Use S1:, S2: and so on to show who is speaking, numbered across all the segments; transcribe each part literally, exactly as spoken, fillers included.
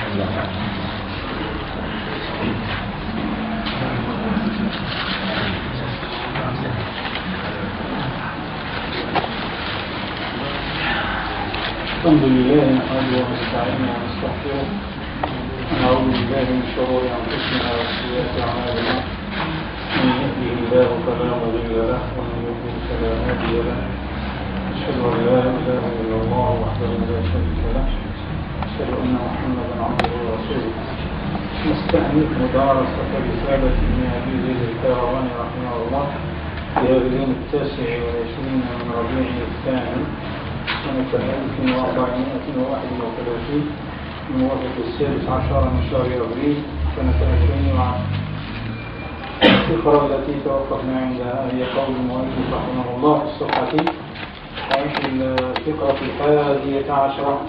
S1: الحمد لله نحمده ونستعينه ونستغفره ونعوذ بالله من شرور انفسنا وسيئات اعمالنا من يهده الله فلا مضل له ومن يضلل فلا هادي له اشهد ان لا اله الا الله وحده لا شريك له اشهد ان محمدا عبده ورسوله نستأنف مدارسة رسالة ابن أبي زيد الكيرواني رحمه الله في هذا اليوم التاسع والعشرين من ربيع الثاني سنة ألف وأربعمائة وواحد وثلاثين الموافق السادس عشر من شهر أبريل سنة ألفين وعشرة. الفقرة التي توقفنا عندها هي قول المؤلف رحمه الله في الصفحة الفقرة الحادية عشرة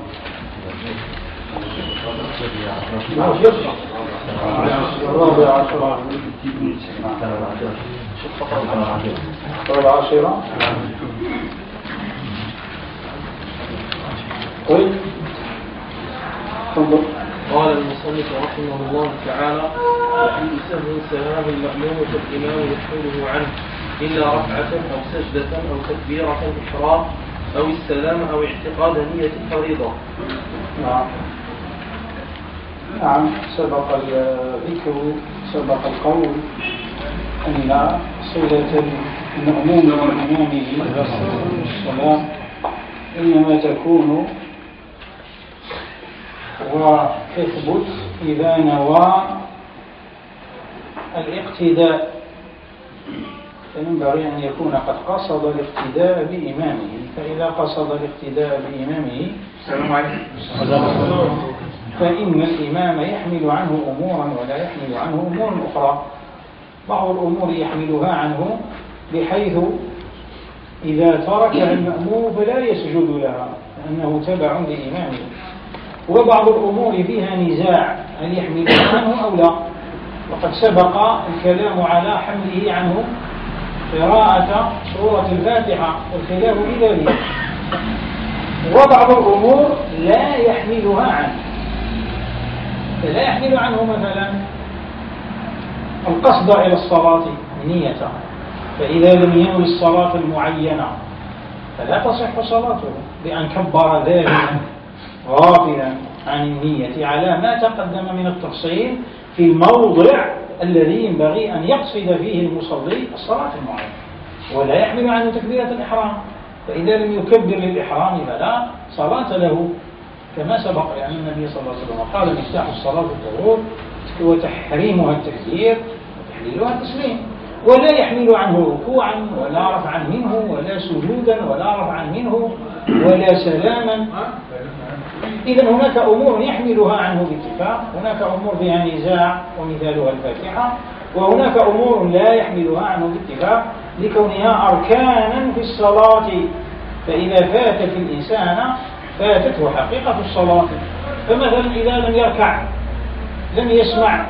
S1: الرابع عشر الرابع عشرة طيب
S2: قال المصنف رحمه الله تعالى: وكل سهو سهاه المأموم فالإمام يحمله عنه إلا ركعة أو سجدة أو تكبيرة إحرام أو السلام أو اعتقاد نية الفريضة.
S1: نعم نعم سبق الذكر سبق القول أن صلة المأموم وإمامه الصلاة إنما تكون وتثبت إذا نوى الاقتداء، فينبغي أن يكون قد قصد الاقتداء بإمامه، فإذا قصد الاقتداء بإمامه فإن الإمام يحمل عنه أمورا ولا يحمل عنه أمور أخرى. بعض الأمور يحملها عنه بحيث إذا تركها المأموم فلا يسجد لها لأنه تبع لإمامه، وبعض الأمور فيها نزاع هل يحملها عنه أو لا، وقد سبق الكلام على حمله عنه قراءة سورة الفاتحة والخلاف بذلك. وبعض الأمور لا يحملها عنه، فلا يحمل عنه مثلا القصد إلى الصلاة نيته، فإذا لم ينوي الصلاة المعينة فلا تصح صلاته بأن كبر ذلك غافلا عن النية على ما تقدم من التفصيل في الموضع الذي ينبغي أن يقصد فيه المصلي الصلاة المعينة. ولا يحمل عنه تكبيرة الإحرام، فإذا لم يكبر للإحرام فلا صلاة له، كما سبق لأن النبي صلى الله عليه وسلم قال: مفتاح الصلاة الطهور وتحريمها التكبير وتحليلها التسليم. ولا يحمل عنه ركوعا ولا رفعا منه ولا سجودا ولا رفعا منه ولا سلاما. إذن هناك أمور يحملها عنه باتفاق، هناك أمور فيها نزاع ومثالها الفاتحة، وهناك أمور لا يحملها عنه باتفاق لكونها أركانا في الصلاة، فإذا فاتت الإنسان فاتته حقيقة الصلاة. فمثلا إذا لم يركع، لم يسمع،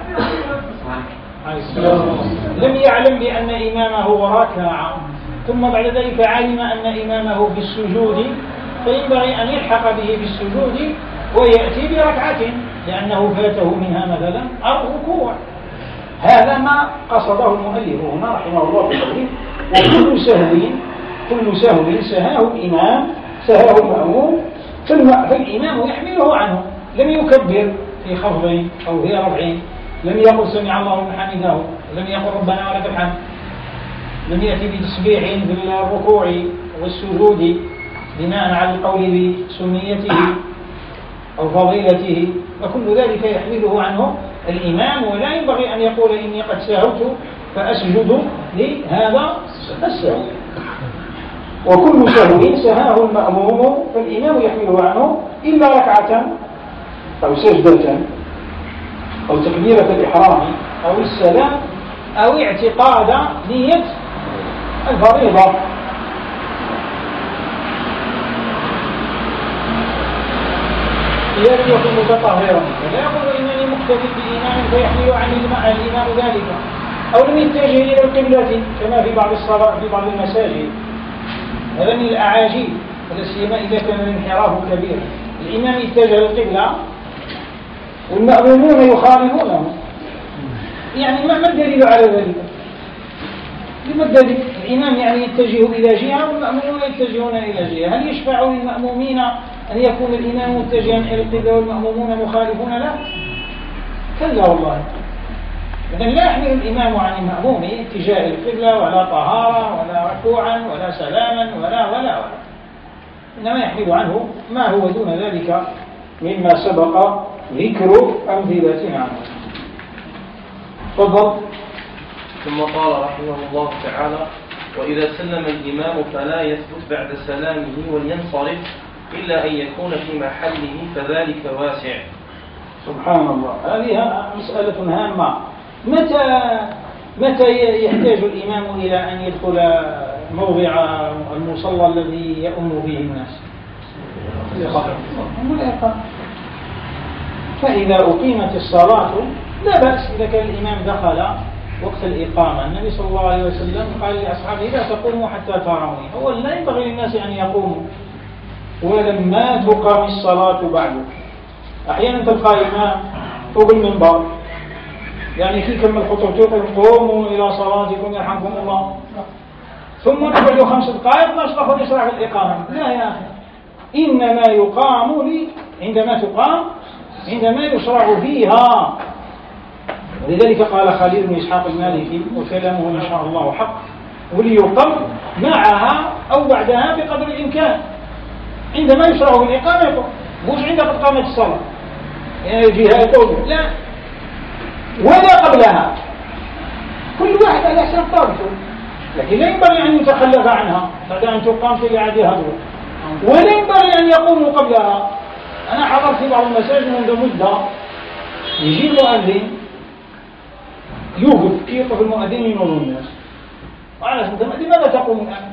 S1: لم يعلم بأن إمامه ركع، ثم بعد ذلك علم أن إمامه في السجود، فينبغي أن يلحق به بالسجود ويأتي بركعة لأنه فاته منها مثلا الركوع. هذا ما قصده المؤلف هنا رحمه الله في التقريب. وكل سهو كل سهو سهاه الإمام سهاه المأموم فالإمام يحمله عنه، لم يكبر في خفض أو في رفع، لم يقل سمع الله لمن حمده، لم يقل ربنا ولك الحمد، لم يأتي بتسبيح في الركوع والسجود بناء على القول بسنيته أو فضيلته، وكل ذلك يحمله عنه الإمام. ولا ينبغي أن يقول إني قد سهوت فأسجد لهذا السهو. وكل سهو سهاه المأموم فالإمام يحمله عنه إلا ركعة أو سجدة أو تكبيرة الإحرام أو السلام أو اعتقاد نية الفريضة. إذا يكون متطهرا فلا يقول إنني مقتدي بإمام فيحمل عن الإمام ذلك، أو لم يتجه إلى القبلة كما في بعض الصلاة في بعض المساجد، هذا من الأعاجيب، ولا سيما إذا كان الانحراف كبيرا. الإمام اتجه للقبلة والمأمومون يخالفونه. يعني ما الدليل على ذلك؟ لما الدليل؟ الإمام يعني يتجه إلى جهة والمأمومون يتجهون إلى جهة. هل يشفع للمأمومين أن يكون الإمام متجها إلى القبلة والمأمومون مخالفون له؟ كلا والله. إذن لا يحمل الإمام عن المأموم اتجاه القبلة ولا طهارة ولا ركوعا ولا سلاما ولا ولا ولا، إنما يحمل عنه ما هو دون ذلك مما سبق ذكر أمثلة عنه. تفضل.
S2: ثم قال رحمه الله تعالى: وإذا سلم الإمام فلا يثبت بعد سلامه ولينصرف إلا أن يكون في محله فذلك واسع.
S1: سبحان الله. هذه مسألة هامة. متى متى يحتاج الإمام إلى أن يدخل موضع المصلى الذي يؤم فيه الناس؟ فإذا أقيمت الصلاة لا بأس إذا كان الإمام دخل وقت الإقامة. النبي صلى الله عليه وسلم قال لأصحابه: لا تقوموا حتى تروني. هو لا ينبغي للناس أن يقوموا ولما تقام الصلاة بعد. أحيانا تلقى إمام فوق المنبر يعني في كم الخطوط يقول: قوموا إلى صلاتكم يرحمكم الله، ثم نقعد خمس دقائق نشرح ونشرح الإقامة. لا يا أخي، إنما يقام لي عندما تقام عندما يشرع فيها. ولذلك قال خليل بن إسحاق المالكي وكلامه إن شاء الله حق: وليقم معها أو بعدها بقدر الإمكان. عندما يشرع في الإقامة يقوم، مش عند قد قامت الصلاة يعني جهات لا، ولا قبلها، كل واحد على حسب طاقته. لكن لا ينبغي أن يتخلف عنها بعد أن تقام في إعادة هدوء، ولا ينبغي أن يقوموا قبلها. أنا حضرت في بعض المساجد منذ مدة يجي المؤذن يوقف كيف المؤذن ينظم الناس، وعلى أنت لماذا تقوم الآن؟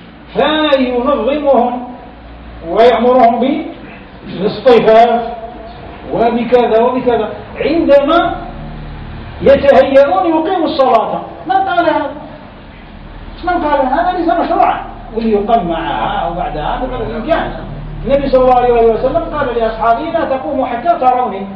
S1: فينظمهم ويأمرهم بالاصطفاف وبكذا وبكذا. عندما يتهيئون يقيموا الصلاة. من قال هذا؟ من قال هذا؟ ليس مشروعا. وليقم معها أو بعدها بقدر الإمكان. النبي صلى الله عليه وسلم قال لأصحابه: لا تقوموا حتى تروني.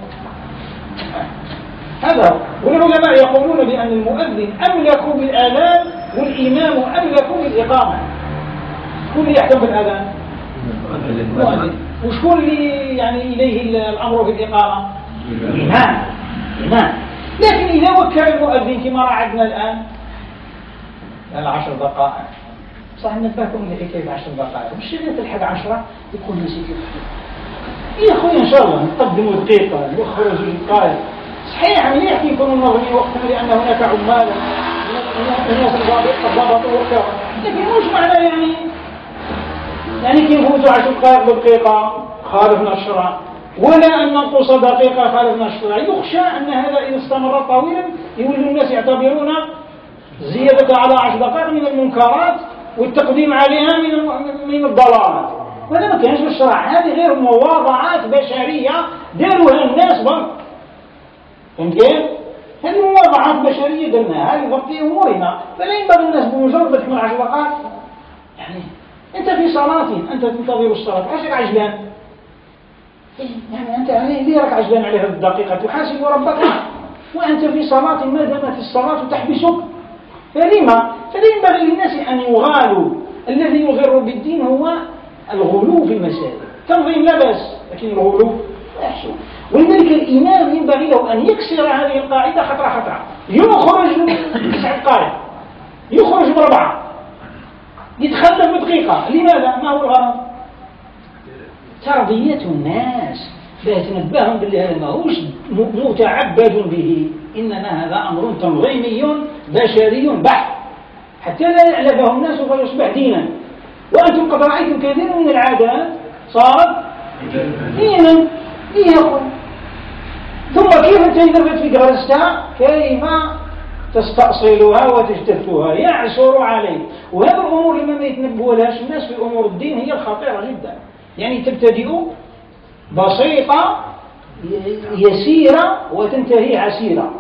S1: هذا. والعلماء يقولون بأن المؤذن أملك بالآذان والإمام أملك بالإقامة. شكون اللي يحكم بالآذان؟ المؤذن. وشكون اللي يعني إليه الأمر بالإقامة؟ الإمام. الإمام. لكن إذا وكل المؤذن كما رأينا الآن على عشر دقائق، صح نبهكم لحكاية عشر دقائق، مش إذا تلحق عشرة يكون نسيت يا أخوي. إن شاء الله نقدموا دقيقة نخرج دقائق. صحيح مليح يكونوا منظمين وقتنا لأن هناك عمال الناس ضبطوا وقتها، لكن مش معنى يعني يعني كي نفوتوا عشر دقائق بدقيقة خالفنا الشرع، ولا أن ننقص دقيقة خالفنا الشرع. يخشى أن هذا إذا استمر طويلا يولي الناس يعتبرون زيادة على عشر دقائق من المنكرات والتقديم عليها من من الضلالات، وهذا ما كانش بالشرع. هذه غير مواضعات بشرية داروها الناس ضبط. فهمت كيف؟ هذه مواضعات بشرية درناها هذه ضبط أمورنا، فلا ينبغي الناس بمجرد تكمل عشر دقائق. يعني أنت في صلاة، أنت تنتظر الصلاة، عشان عجلان. يعني أنت ليه راك عجلان على هذه الدقيقة؟ تحاسب ربك وأنت في صلاة ما دامت الصلاة تحبسك. فلما؟ فلا ينبغي للناس أن يغالوا. الذي يغر بالدين هو الغلو في المسائل. تنظيم لا بأس، لكن الغلو لا يحسن. ولذلك الإمام ينبغي له أن يكسر هذه القاعدة خطرة خطرة. يخرج تسع دقائق، يخرج بربعة، يتخلف بدقيقة. لماذا؟ ما هو الغرض؟ تربية الناس، فيتنبههم بالله هذا ماهوش متعبد به، إنما هذا أمر تنظيمي بشري بحت حتى لا يعلفه الناس فيصبح دينا. وأنتم قد رأيتم كثير من العادات صارت دينا. إيه يقول؟ ثم كيف أنت إذا في غرستها كيف تستأصلها وتجتثها؟ يعسر عليه. وهذا الأمور لما ما يتنبه لهاش الناس في أمور الدين هي الخطيرة جدا. يعني تبتدئ بسيطة يسيرة وتنتهي عسيرة.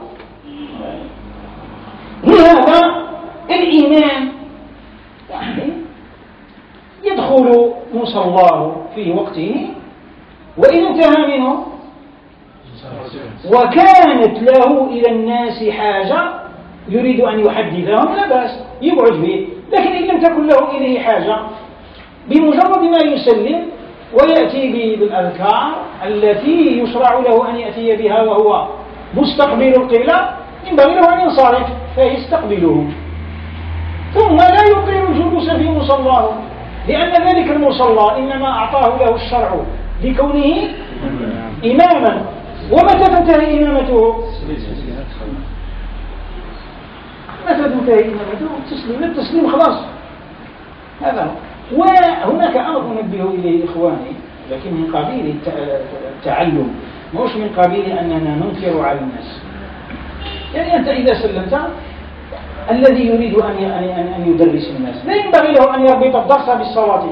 S1: لهذا الإمام يعني يدخل مصلاه في وقته، وإن انتهى منه وكانت له إلى الناس حاجة يريد أن يحدثهم لا بأس يبعد به، لكن إن لم تكن له إليه حاجة بمجرد ما يسلم ويأتي بالأذكار التي يشرع له أن يأتي بها وهو مستقبل القبلة ينبغي له أن ينصرف فيستقبله، ثم لا يطيل الجلوس في مصلاه، لأن ذلك المصلى إنما أعطاه له الشرع لكونه إماما. ومتى تنتهي إمامته؟ متى تنتهي إمامته؟ التسليم التسليم خلاص. هذا هو. وهناك أمر أنبه إليه إخواني لكن من قبيل التعلم مش من قبيل أننا ننكر على الناس. يعني أنت إذا سلمت الذي يريد أن أن يدرس الناس لا ينبغي له أن يربط الدرس بالصلاة.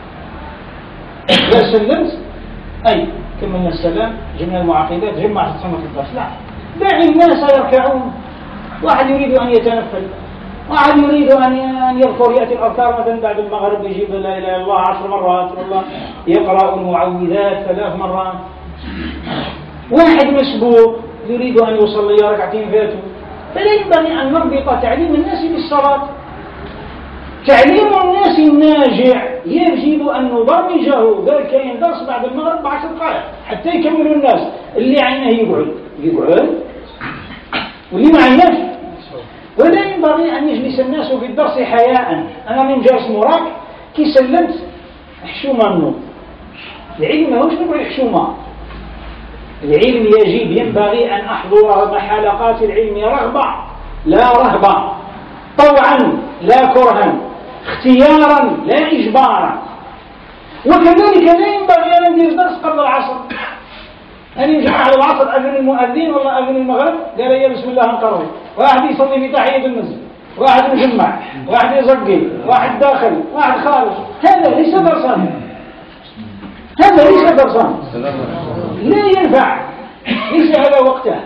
S1: إذا سلمت أي كملنا السلام جمع المعاقبات جمع تصمت الدرس، لا دع الناس يركعون. واحد يريد أن يتنفل، واحد يريد أن يذكر يأتي الأذكار مثلا بعد المغرب يجيب لا إله إلا الله عشر مرات والله يقرأ المعوذات ثلاث مرات. واحد مسبوق يريد أن يصلي ركعتين فاتوا، فلا ينبغي أن نربط تعليم الناس بالصلاة. تعليم الناس الناجع يجب أن نبرمجه. ذلك يندرس بعد المغرب بعشر دقائق حتى يكملوا الناس. اللي عينه يقعد يقعد واللي ما عيناش. ولا ينبغي أن يجلس الناس في الدرس حياء. أنا من جالس موراك كي سلمت حشومة منه. العلم ماهوش نقول حشومة. العلم يجب ينبغي أن أحضر حلقات العلم رغبة لا رهبة، طوعا لا كرها، اختيارا لا إجبارا. وكذلك لا ينبغي أن ندير درس قبل العصر. أن يجمع على العصر أذن المؤذن ولا أذن المغرب قال يا بسم الله نقرأ، واحد يصلي في تحية المسجد، واحد يجمع، واحد يزقي، واحد داخل، واحد خارج. هذا ليس درسا، هذا ليس درسا، لا ينفع، ليس هذا وقته.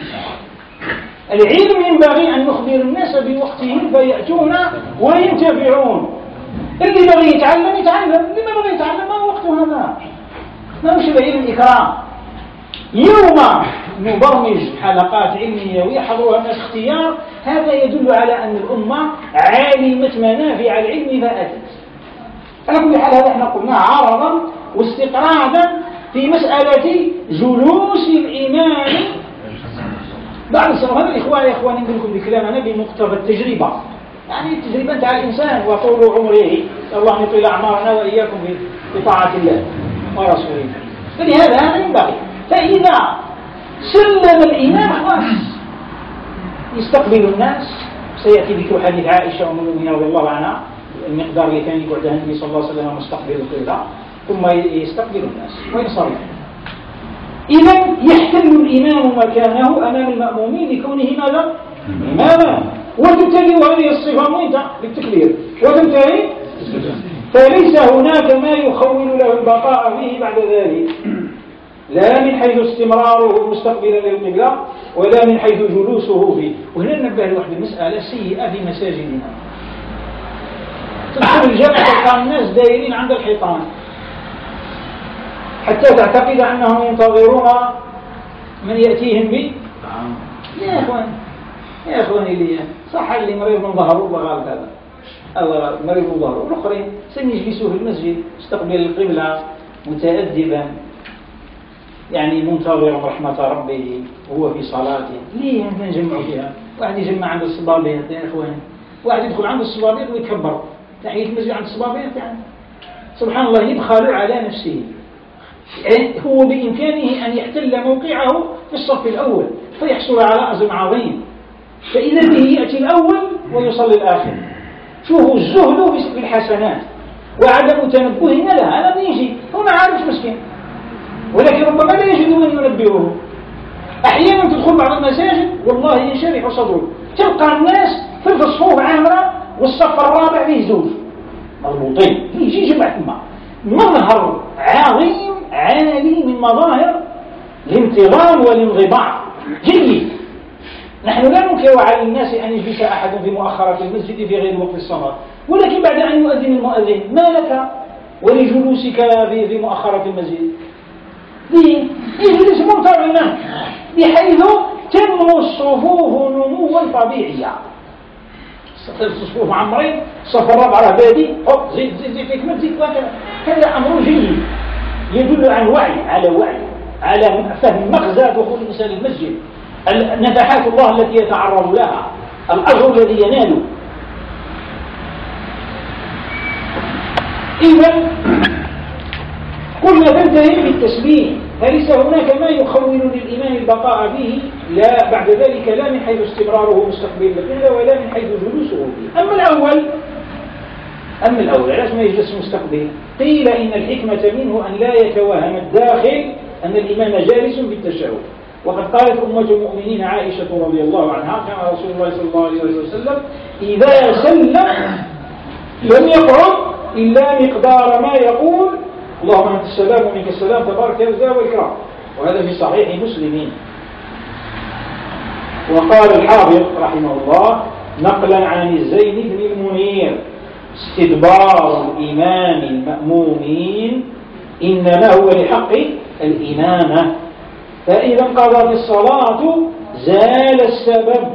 S1: العلم ينبغي أن نخبر الناس بوقتهم فيأتون وينتفعون. اللي بغي يتعلم يتعلم، اللي ما بغي يتعلم ما وقته هذا، ما مش العلم إكرام. يوم نبرمج حلقات علمية ويحضرها الناس اختيار، هذا يدل على أن الأمة عالمة منافع العلم فأتت. على كل حال هذا احنا قلنا عرضا واستقراضا في مسألة جلوس الإمام بعد الصلاة. هذا الإخوان يا إخواني نقول لكم بكلام أنا بمقتضى التجربة، يعني التجربة تاع الإنسان وطول عمره. الله يطيل أعمارنا وإياكم بطاعة الله ورسوله. فلهذا هذا ينبغي. فإذا سلم الإمام خلاص يستقبل الناس. سيأتي ذكر حديث عائشة أم المؤمنين رضي الله عنها المقدار اللي كان يقعد النبي صلى الله عليه وسلم مستقبل القبلة ثم يستقبل الناس وينصرف. إذا يحتل الإمام مكانه أمام المأمومين لكونه ماذا؟ إماما. وتنتهي هذه الصفة وين بالتكبير وتنتهي. فليس هناك ما يخول له البقاء فيه بعد ذلك، لا من حيث استمراره مستقبلا للقبلة ولا من حيث جلوسه فيه. وهنا ننبه لواحد المسألة سيئة في مساجدنا. تدخل الجامع تلقى الناس دايرين عند الحيطان حتى تعتقد أنهم ينتظرون من يأتيهم به. يا أخوان يا أخواني لي صح اللي مريض من ظهره وغالب هذا الله مريض من ظهره، والآخرين سنجلسوا في المسجد استقبل القبلة متأدبا يعني منتظر رحمة ربه وهو في صلاته. ليه نجمع فيها؟ واحد يجمع عند الصبابيط يا إخوان، واحد يدخل عند الصبابيط ويكبر تحية المسجد عند الصبابيط، يعني سبحان الله يبخل على نفسه. يعني هو بإمكانه أن يحتل موقعه في الصف الأول فيحصل على أجر عظيم، فإذا به يأتي الأول ويصلي الآخر. شوفوا الزهد بالحسنات وعدم تنبهنا لها. أنا بنيجي هو ما عارفش مسكين، ولكن ربما لا يجد من ينبهه. أحيانا تدخل بعض المساجد والله ينشرح صدره تلقى الناس في الصفوف عامرة والصف الرابع فيه زوج مربوطين، يجي جمع ثم مظهر عظيم عالي من مظاهر الانتظام والانضباط جيد. نحن لا ننكر على الناس أن يجلس أحد في مؤخرة المسجد في غير وقت الصلاة، ولكن بعد أن يؤذن المؤذن ما لك ولجلوسك في مؤخرة المسجد؟ ليه؟ يجلس منتظما بحيث تنمو الصفوف نموا طبيعيا. الصفوف عمرين، الصف الرابع راه بادي، حط زيد زيد زيد فيك ما تزيد. هذا أمر جيد يدل عن وعي، على وعي، على فهم مغزى دخول الإنسان المسجد، نفحات الله التي يتعرض لها، الأجر الذي يناله. إذا قلنا تنتهي بالتسليم، فليس هناك ما يخول للإمام البقاء فيه، لا بعد ذلك، لا من حيث استمراره مستقبل القبلة ولا من حيث جلوسه فيه. أما الأول أما الأول علاش ما يجلس مستقبل؟ قيل إن الحكمة منه أن لا يتوهم الداخل أن الإمام جالس بالتشهد. وقد قالت أمة المؤمنين عائشة رضي الله عنها كان رسول الله صلى الله عليه وسلم إذا سلم لم يقعد إلا مقدار ما يقول اللهم أنت السلام ومنك السلام تبارك يا ذا والإكرام، وهذا في صحيح مسلم. وقال الحافظ رحمه الله نقلا عن الزين بن المنير استدبار الإمام المأمومين إنما هو لحق الإمامة، فإذا انقضت الصلاة زال السبب،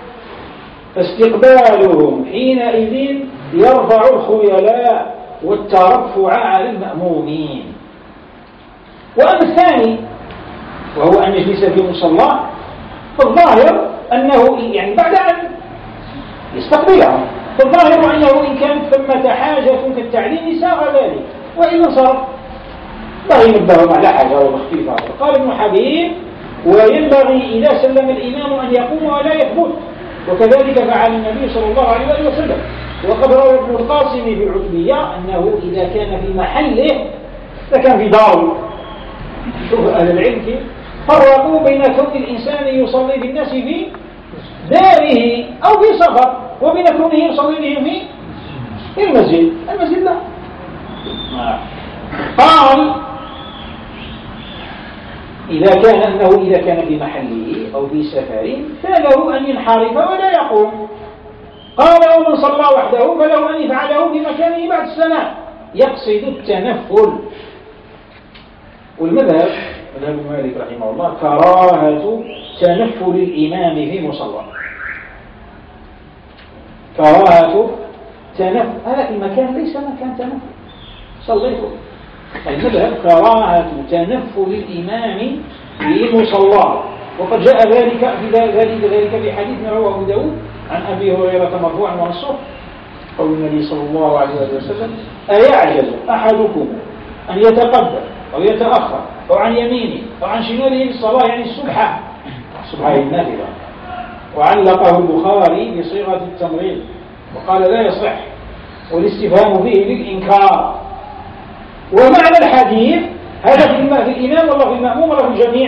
S1: فاستقبالهم حينئذ يرفع الخيلاء والترفع على المأمومين. وأما الثاني وهو أن يجلس في مصلاه، فالظاهر أنه يعني بعد أن يستقبلهم، فالظاهر أنه إن كانت ثمة حاجة كالتعليم ساغ ذلك، وإن صار لا ينبههم على حاجة ومختلفة. قال ابن حبيب وينبغي إذا سلم الإمام أن يقوم ولا يثبت، وكذلك فعل النبي صلى الله عليه وسلم. وقد روى ابن القاسم في العتبية أنه إذا كان في محله فكان في داره. شوف أهل العلم كيف فرقوا بين كون الإنسان يصلي بالناس في داره أو في سفر وبين كونه يصلي بهم في المسجد. المسجد لا. قال إذا كان أنه إذا كان في محله أو في سفر فله أن ينحرف ولا يقوم. قال ومن صلى وحده فله أن يفعله في مكانه بعد السلام يقصد التنفل. والمذهب مذهب مالك رحمه الله كراهة تنفل الإمام في مصلى، كراهة تنفل هذا في مكان ليس مكان تنفل صليته. المذهب كراهة تنفل الإمام في مصلى، وقد جاء ذلك في ذلك ذلك في حديث رواه أبو داود عن أبي هريرة مرفوعا ومنصوصا قول النبي صلى الله عليه وسلم أيعجز أحدكم أن يتقدم أو يتأخر أو عن يمينه أو عن شماله بالصلاة، يعني السبحة السبحة النافلة. وعلقه البخاري بصيغة التمريض وقال لا يصح، والاستفهام فيه للإنكار. ومعنى الحديث هذا في الإمام ولا في المأموم ولا في الجميع؟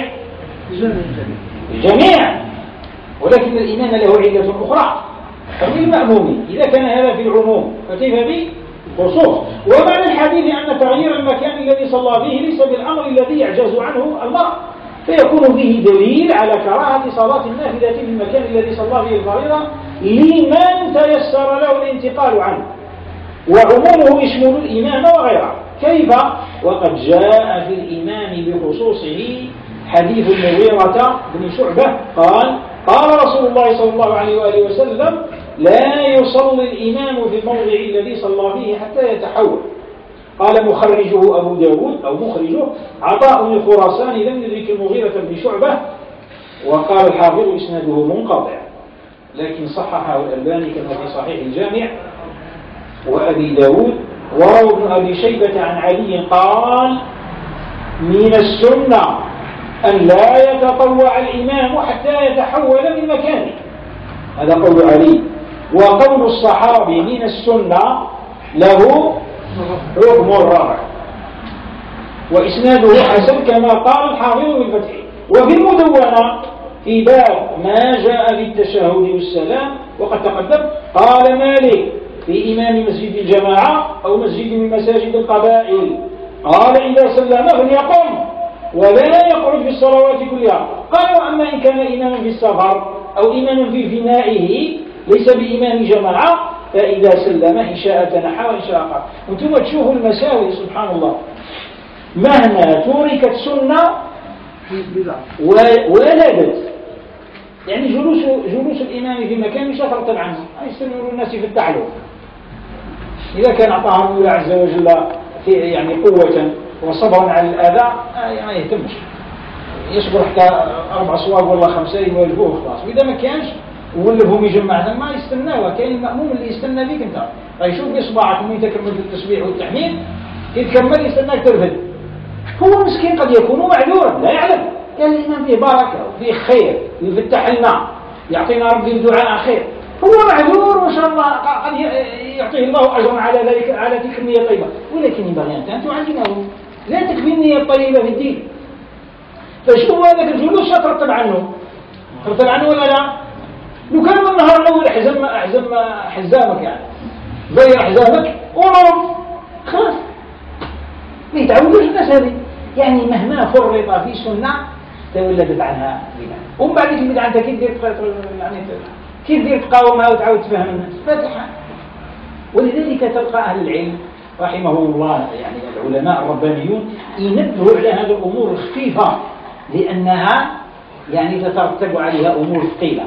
S1: الجميع، ولكن الإمام له علة أخرى ففي المأموم إذا كان هذا في العموم فكيف بالخصوص. ومعنى الحديث أن تغيير المكان الذي صلى فيه ليس بالأمر الذي يعجز عنه المرء، فيكون به دليل على كراهة صلاة النافلة في المكان الذي صلى فيه الفريضة لمن تيسر له الانتقال عنه، وعمومه يشمل الإمام وغيره. كيف؟ وقد جاء في الإمام بخصوصه حديث المغيرة بن شعبة قال قال رسول الله صلى الله عليه وآله وسلم لا يصلي الإمام في الموضع الذي صلى فيه حتى يتحول. قال مخرجه أبو داود أو مخرجه عطاء الخراساني لم يدرك المغيرة بن شعبة، وقال الحافظ إسناده منقطع، لكن صححه الألباني كما في صحيح الجامع وأبي داود. وروى ابن أبي شيبة عن علي قال من السنة أن لا يتطوع الإمام حتى يتحول من مكانه، هذا قول علي. وقول الصحابي من السنة له حكم الرابع، وإسناده حسن كما قال الحافظ بالفتح. وفي المدونة في باب ما جاء بالتشهد والسلام وقد تقدم قال مالك في إمام مسجد الجماعة أو مسجد من مساجد القبائل قال إذا سلم فليقم ولا يقعد في الصلوات كلها. قال وأما إن كان إماما في السفر أو إماما في فنائه ليس بإمام جماعة فإذا سلم إن شاء تنحى وإن شاء قام. وانتم تشوفوا المساوئ سبحان الله، مهما تركت سنة ولدت يعني جلوس جلوس الإمام في مكان مش يترتب عنه يستمر الناس في التعلم. إذا كان أعطاهم الله عز وجل في يعني قوة وصبرا على الأذى ما يهتمش، يصبر حتى أربع صواب ولا خمسة يولفوه خلاص. وإذا ما كانش ولفهم يجمع ما يستناه، كان المأموم اللي يستنى بيك أنت فيشوف إصبعك وين تكمل في التسبيح والتحميد يتكمل يستناك ترفد. هو مسكين قد يكون معذورا لا يعلم، كان الإمام فيه بركة وفيه خير يفتح لنا يعطينا ربي الدعاء خير، هو معذور وإن شاء الله قد يعطيه الله أجرا على ذلك على تلك النية الطيبة. ولكن ينبغي أن تعلمه لا تكفي النية الطيبة في الدين. فشوف هذاك الجلوس ترتب عنه ترتب عنه ولا لا؟ لو كان من النهار الأول أحزم أحزم حزامك يعني غير حزامك ونوم خلاص ما يتعودوش الناس هذه. يعني مهما فرط في سنة تولدت عنها بدعة، ومن بعد البدعة أنت كيف دير يعني كيف دير تقاومها وتعاود تفهم الناس فاتحة. ولذلك تلقى أهل العلم رحمهم الله يعني العلماء الربانيون ينبهوا على هذه الأمور الخفيفة لأنها يعني تترتب عليها أمور ثقيلة.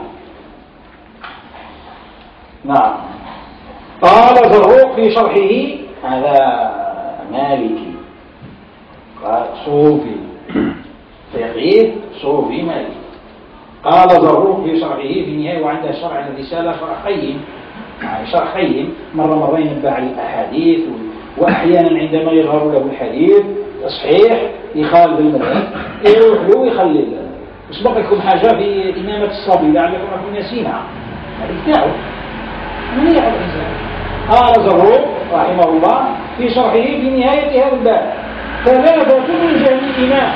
S1: نعم. قال زروق في شرحه هذا مالكي قال صوفي فقيه صوفي مالكي. قال زروق في شرحه في نهاية وعنده شرح الرسالة شرح قيم يعني شرح قيم مرة مرين نبع الأحاديث وأحيانا عندما يظهر له الحديث صحيح يخالف المذهب يروح له ويخلي يسبق لكم حاجة في إمامة الصبي لعلكم أكون ناسينها هذا بتاعه من يعرف الإنسان. قال زروق رحمه الله في شرحه في نهاية هذا الباب ثلاثة من جهل الإمام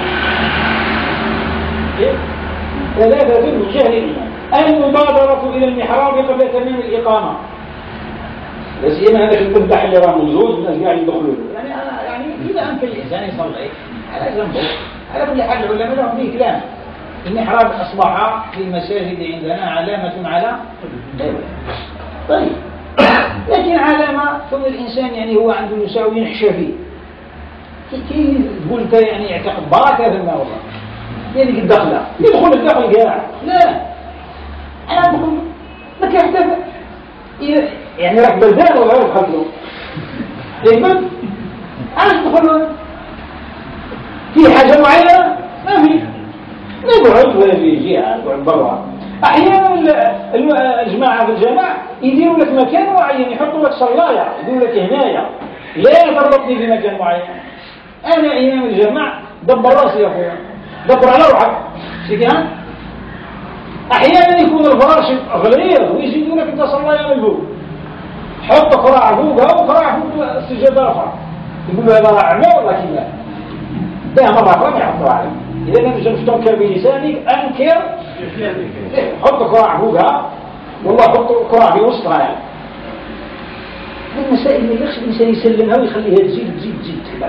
S1: ثلاثة من جهل الإمام المبادرة إلى المحراب قبل تمام الإقامة. لا سيما هذا المذبح اللي راه موجود الناس قاعد يدخلوا له يعني أنا يعني إذا أمكن الإنسان يصلي على جنبه على كل حال العلماء لهم فيه كلام. المحراب أصبح في المساجد عندنا علامة على طيب لكن علامة ثم الإنسان يعني هو عنده يساوي ينحشى فيه كي تقول أنت يعني يعتقد بركة في الماء والله يعني الدخلة يدخل الدخل قاعد لا أنا أدخل ما كيحتفل يعني راك بلدان ولا غير دخلوا يقول عاش دخلوا في حاجة معينة ما في نقعد ولا في جهة نقعد برا. أحيانا الجماعة في الجامع يديروا لك مكان معين يحطوا لك صلاية يقولوا لك هنايا لا تربطني في مكان معين. أنا إمام الجامع دبر راسي يا أخويا دبر على روحك شكرا. أحيانا يكون الفراش غليظ ويزيدوا لك أنت صلاية من فوق حط قراع فوقها وقراع فوق السجادة الأخرى يقولوا هذا أعمى ولا كذا ده مرة أخرى ما يحطوا عليك. إذا لم تنكر بلسانك أنكر حط قراع فوقها والله حط قراع في وسطها يعني. هذه المسائل اللي يخشى الإنسان يسلمها ويخليها تزيد تزيد تزيد تزيد.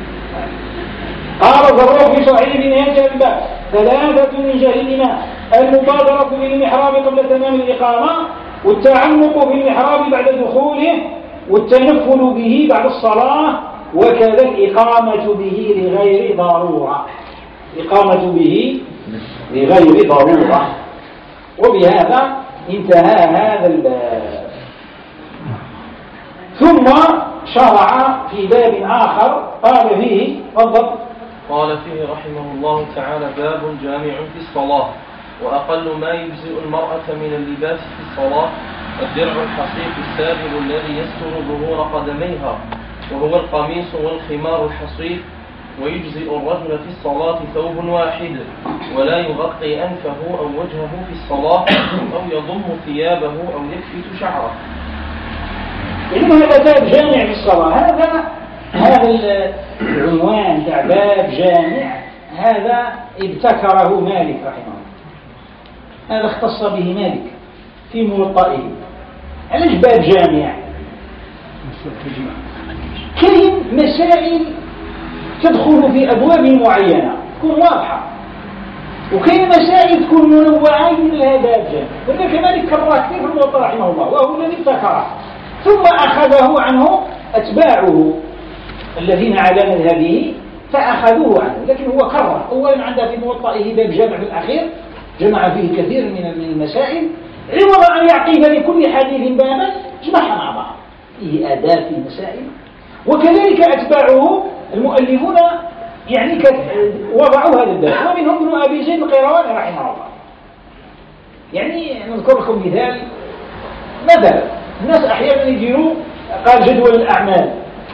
S1: قال ضروه في شرعه في نهاية الباب ثلاثة من جهل الإمام المبادرة بالمحراب قبل تمام الإقامة والتعمق في المحراب بعد دخوله والتنفل به بعد الصلاة وكذا الإقامة به لغير ضرورة إقامة به لغير ضرورة. وبهذا انتهى هذا الباب. ثم شرع في باب آخر قال فيه فضل
S2: قال فيه رحمه الله تعالى باب جامع في الصلاة وأقل ما يجزئ المرأة من اللباس في الصلاة الدرع الحصيف السابغ الذي يستر ظهور قدميها وهو القميص والخمار الحصيف. ويجزئ الرجل في الصلاة ثوب واحد ولا يغطي أنفه أو وجهه في الصلاة أو يضم ثيابه أو يكفت شعره.
S1: يعني هذا باب جامع في الصلاة. هذا هذا العنوان تاع باب جامع هذا ابتكره مالك رحمه الله. هذا اختص به مالك في موطئه. علاش باب جامع؟ كاين مسائل تدخل في أبواب معينة تكون واضحة وكاين مسائل تكون منوعة من هذا باب جامع. ولذلك مالك كرر كثير في الموطئ رحمه الله وهو الذي ابتكره ثم أخذه عنه أتباعه الذين على مذهبه فأخذوه عنه، لكن هو كرر. أولا عنده في موطئه باب جامع في الأخير جمع فيه كثير من المسائل، عوض أن يعقب لكل حديث بابا جمعها مع بعض، فيه آداب في مسائل. وكذلك أتباعه المؤلفون يعني وضعوا هذا الباب، ومنهم ابن أبي زيد القيرواني رحمه الله. يعني نذكر لكم مثال. مثلا الناس أحيانا يجيروا قال جدول الأعمال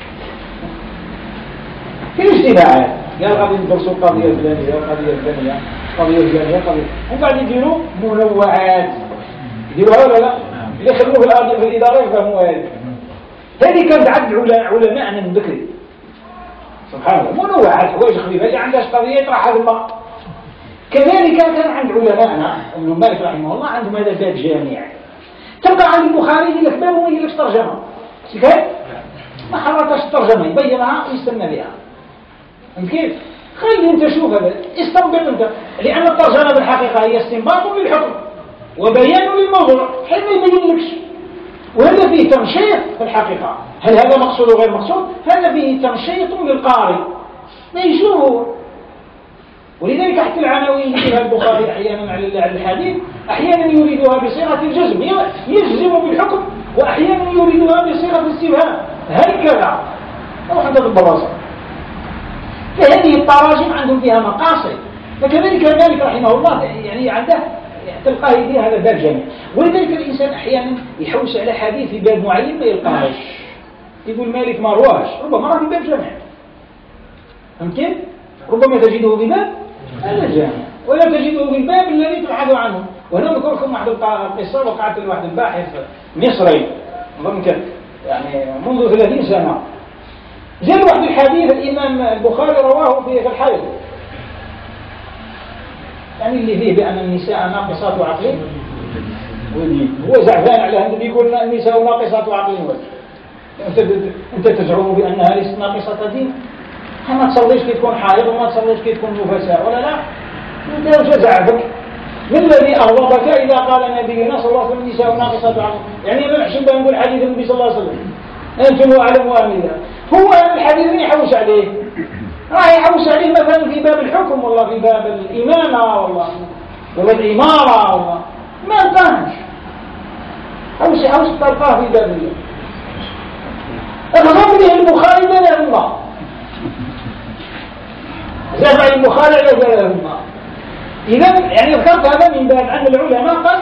S1: في الاجتماعات، قال غادي ندرسوا القضية الفلانية القضية الفلانية القضية الفلانية قضية، ومن بعد يديروا منوعات، يديروها ولا لا؟ اللي يخدموا في الأرض في الإدارة يفهموا هذه. هذه كانت عند علماءنا من بكري سبحان الله، منوعات حوايج خفيفة اللي عندهاش قضية يطرحها الماء. كذلك كان عند علماءنا ابن مالك رحمه الله عندهم هذا باب جامع. تبقى عند البخاري يقول لك باب وما يقول لكش ترجمة، كيف؟ ما حركش الترجمة يبينها ويستنى بها. فهمت كيف؟ خلي انت شوف هذا استنبط انت، لأن الترجمة بالحقيقة هي استنباط للحكم وبيان للموضوع، حين ما يبين لكش. وهذا فيه تنشيط في الحقيقة. هل هذا مقصود وغير مقصود؟ هذا فيه تنشيط للقارئ ما يشوفه. ولذلك حتى العناوين اللي فيها البخاري أحيانا على الحديث أحيانا يريدها بصيغة الجزم، يجزم بالحكم، وأحيانا يريدها بصيغة الاستفهام، هل كذا أو حتى بالبراسة. فهذه التراجم عندهم فيها مقاصد. فكذلك مالك رحمه الله يعني عنده تلقاه فيها هذا الباب جامع. ولذلك الإنسان أحيانا يحوس على حديث في باب معين ما يلقاهش، يقول مالك ما رواش، ربما راه في باب جامع. فهمت كيف؟ ربما تجده في باب هذا الجامع، ولا تجده في الباب الذي تبحث عنه. وهنا نذكر لكم واحد القصة وقعت لواحد الباحث مصري ممكن يعني منذ ثلاثين سنة. جاء واحد الحديث الإمام البخاري رواه في الحيض، يعني اللي فيه بأن النساء ناقصات عقل ودين. هو زعفان على هذا بيقول النساء ناقصات عقل ودين. أنت أنت تزعم بأنها ليست ناقصة دين؟ ما تصليش كي تكون حائض وما تصليش كي تكون نفساء ولا لا؟ أنت وش زعفك؟ من الذي أغضبك إذا قال نبينا صلى الله عليه وسلم النساء ناقصات عقل؟ يعني ما نحسب نقول حديث النبي صلى الله عليه وسلم أنتم أعلم وأمينا. هو الحديث من يحوس عليه؟ راح يحوس عليه مثلا في باب الحكم والله في باب الإمامة والله ولا الإمارة والله ما انتهش. حوس حوس تلقاه في باب الله. أخذوا به البخاري بلا الله، زعم البخاري على بلا الله. إذا يعني ذكرت هذا من باب أن العلماء قال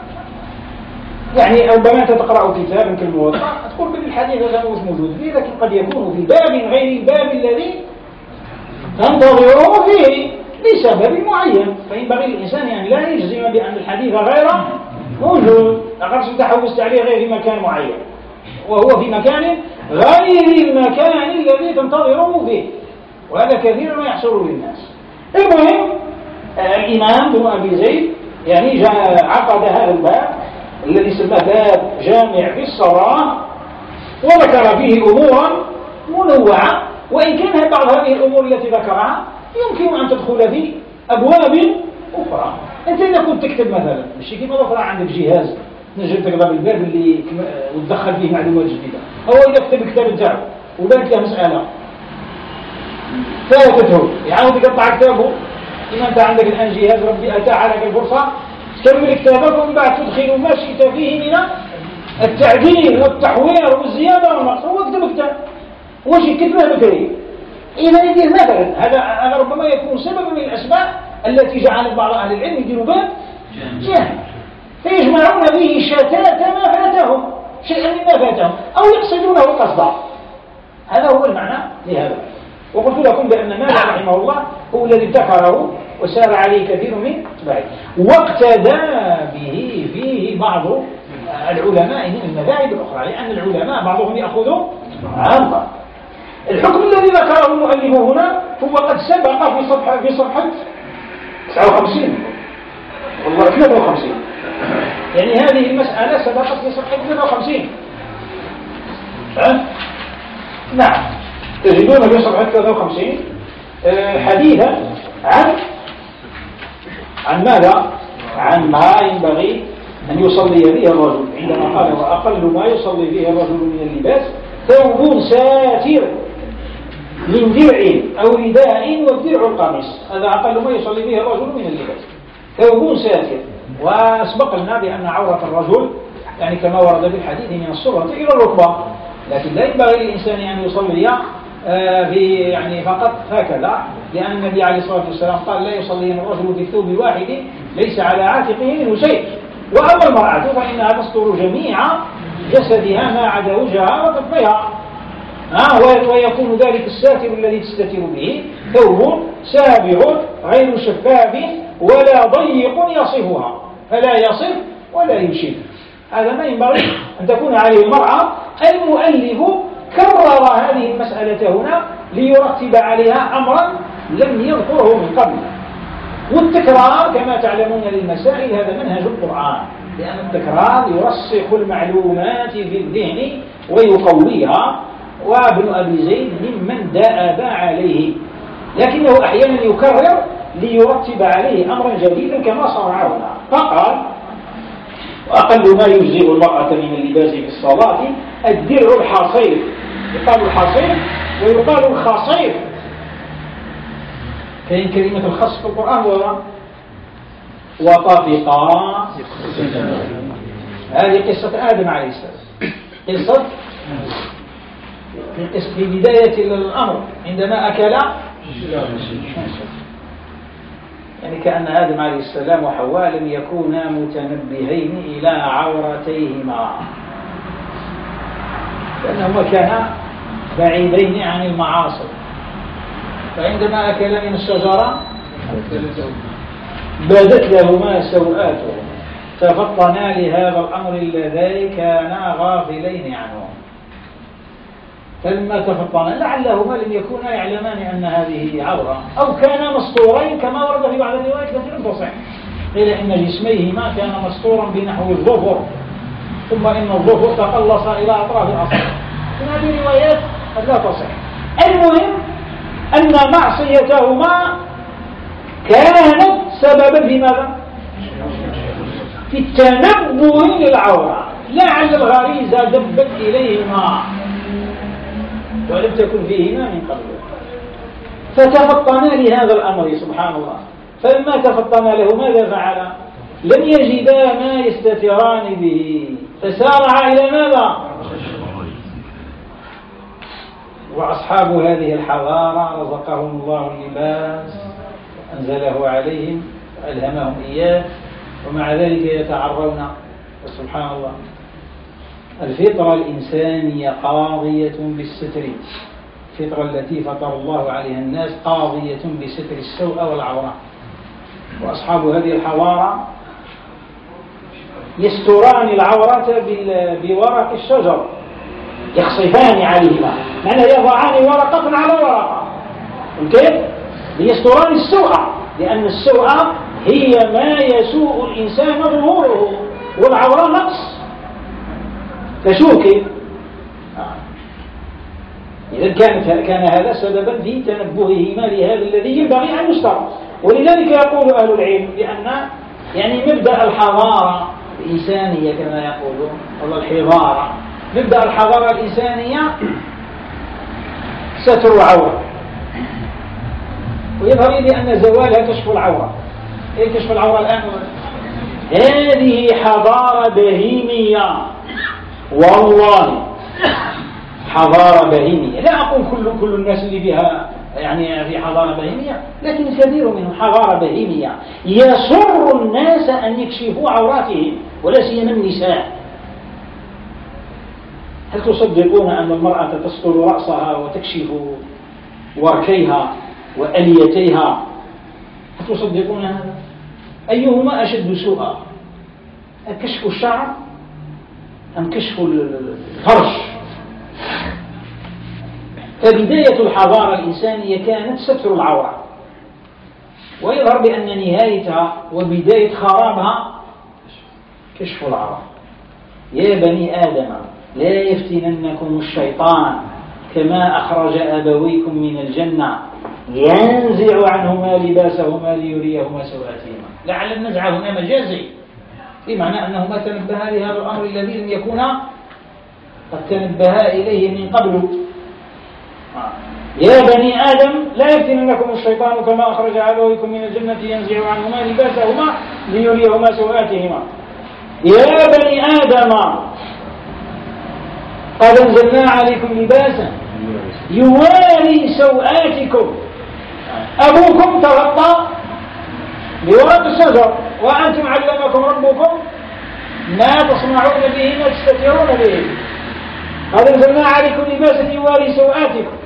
S1: يعني ربما تقرأ كتابا كالموطأ تقول بالحديث هذا مش موجود فيه، لكن قد يكون في باب غير الباب الذي تنتظره فيه لسبب معين. فينبغي الإنسان أن لا يجزم بأن الحديث غير موجود، لقد تحوست عليه غير في مكان معين وهو في مكان غير المكان الذي تنتظره فيه، وهذا كثير ما يحصل للناس. المهم الإمام بن أبي زيد يعني جاء عقد هذا الباب الذي سماه باب جامع في الصلاة، وذكر فيه أمورا منوعة، وإن كان بعض هذه الأمور التي ذكرها يمكن أن تدخل في أبواب أخرى. أنت إذا كنت تكتب مثلا ماشي كيما ذكر عندك جهاز تنجم تقرا بالباب اللي وتدخل فيه معلومات جديدة، هو إذا كتب الكتاب تاعو وبانت له مسألة فاتته يعاود يقطع كتابه. إذا أنت عندك الآن جهاز ربي أتاح لك الفرصة تكمل كتابك ومن بعد تدخل ما شئت فيه من التعديل والتحوير والزيادة والنقص. هو كتب كتاب واش كتبه بكري. إذا يدير مثلا هذا هذا ربما يكون سبب من الأسباب التي جعلت بعض أهل العلم يديروا باب جامع فيجمعون به شتات ما فاتهم، شيئا مما فاتهم أو يقصدونه قصدا. هذا هو المعنى لهذا. وقلت لكم بأن مالك رحمه الله هو الذي ابتكره وسار عليه كثير من اتباعه، واقتدى به فيه بعض العلماء من المذاهب الأخرى، لأن العلماء بعضهم يأخذوا عن بعض. الحكم الذي ذكره المؤلف هنا هو قد سبق في صفحة في صفحة تسعة وخمسين والله ثلاثة وخمسين، يعني هذه المسألة سبقت في صفحة ثلاثة وخمسين. نعم تجدون في صفحة ثلاثة وخمسين حديثا عن عن ماذا؟ عن ما ينبغي أن يصلي به الرجل، عندما قال وأقل ما يصلي به الرجل من اللباس ثوب ساتر. من درع أو رداء والدرع القميص، هذا أقل ما يصلي به الرجل من اللباس، ثوب ساتر. وأسبق لنا بأن عورة الرجل يعني كما ورد بالحديث من السرة إلى الركبة، لكن لا ينبغي للإنسان أن يصلي في يعني فقط هكذا، لأن النبي عليه الصلاة والسلام قال لا يصلي الرجل بالثوب الواحد ليس على عاتقه منه شيء. وأما المرأة فإنها تستر جميع جسدها ما عدا وجهها وكفيها، آه ويكون ذلك الساتر الذي تستتر به ثوب سابغ غير شفاف ولا ضيق يصفها، فلا يصف ولا يشف. هذا ما ينبغي أن تكون عليه المرأة. المؤلف كرر هذه المسألة هنا ليرتب عليها أمرا لم يذكره من قبل. والتكرار كما تعلمون للمسائل هذا منهج القرآن، لأن التكرار يرسخ المعلومات في الذهن ويقويها، وابن أبي زيد ممن دأب عليه، لكنه أحيانا يكرر ليرتب عليه أمرا جديدا كما صنع هنا. فقال وأقل ما يجزئ المرأة من اللباس في الصلاة الدرع الحصير، يقال الحصير ويقال الخصير، كاين كلمة الخص في القرآن ولا وطافقا. هذه قصة آدم عليه السلام، قصة في بداية الأمر عندما أكل، يعني كأن آدم عليه السلام وحواء لم يكونا متنبهين إلى عورتيهما، لأنهما كانا بعيدين عن المعاصي، فعندما أكل من الشجرة بدت لهما سوآتهما تفطنا لهذا الأمر الذي كانا غافلين عنه. فلما تفطنا لعلهما لم يكونا يعلمان أن هذه عورة، أو كانا مسطورين كما ورد في بعض الروايات التي لم تصح، قيل إن جسميهما كان مسطورا بنحو الظفر، ثم إن الظفر تقلص إلى أطراف الأصابع. من هذه الروايات قد لا تصح. المهم أن معصيتهما كانت سببا في ماذا؟ في التنبه للعورة، لعل الغريزة دبت إليهما ولم تكن فيهما من قبل، فتفطنا لهذا الأمر سبحان الله. فلما تفطنا له ماذا فعل؟ لم يجدا ما يستتران به، فسارع إلى ماذا؟ وأصحاب هذه الحضارة رزقهم الله اللباس أنزله عليهم وألهمهم إياه، ومع ذلك يتعرون. سبحان الله، الفطرة الإنسانية قاضية بالستر، الفطرة التي فطر الله عليها الناس قاضية بستر السوء والعورة. وأصحاب هذه الحضارة يستران العورة بورق الشجر، يخصفان عليهما، معنى يضعان ورقة على ورقة، كيف؟ ليستران السوء، لأن السوء هي ما يسوء الإنسان ظهوره، والعورة نقص تشوكي. إذا كانت كان هذا سببا في تنبههما لهذا الذي ينبغي أن يستر. ولذلك يقول أهل العلم بأن يعني مبدأ الحضارة الإنسانية كما يقولون، والله الحضارة، مبدأ الحضارة الإنسانية ستر العورة، ويظهر لي بأن زوالها كشف العورة. إيه كشف العورة الآن؟ هذه حضارة بهيمية، والله حضارة بهيمية. لا أقول كل كل الناس اللي بها يعني في حضارة بهيمية، لكن كثير منهم حضارة بهيمية يسر الناس أن يكشفوا عوراتهم، ولا سيما النساء. هل تصدقون أن المرأة تستر رأسها وتكشف وركيها وأليتيها؟ هل تصدقون هذا؟ أيهما أشد سوءا، كشف الشعر أم كشف الفرش؟ فبداية الحضارة الإنسانية كانت ستر العورة، ويظهر بأن نهايتها وبداية خرابها كشف العورة. يا بني آدم لا يفتننكم الشيطان كما أخرج أبويكم من الجنة ينزع عنهما لباسهما ليريهما سوآتهما. لعل النزع هنا مجازي، بمعنى أنهما تنبها لهذا الأمر الذي لم يكونا قد تنبها إليه من قبل. يا بني آدم لا يفتننكم الشيطان كما أخرج أبويكم من الجنة ينزع عنهما لباسهما ليريهما سوآتهما. يا بني آدم قد أنزلنا عليكم لباسا يواري سوآتكم. أبوكم تغطى بورق الشجر وأنتم علمكم ربكم ما تصنعون به ما تستترون به. قد أنزلنا عليكم لباسا يواري سوآتكم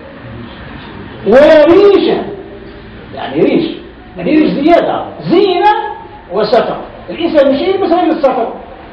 S1: وريشا، يعني ريش، يعني ريش زيادة، زينة وستر. الإنسان مش يلبس غير الستر،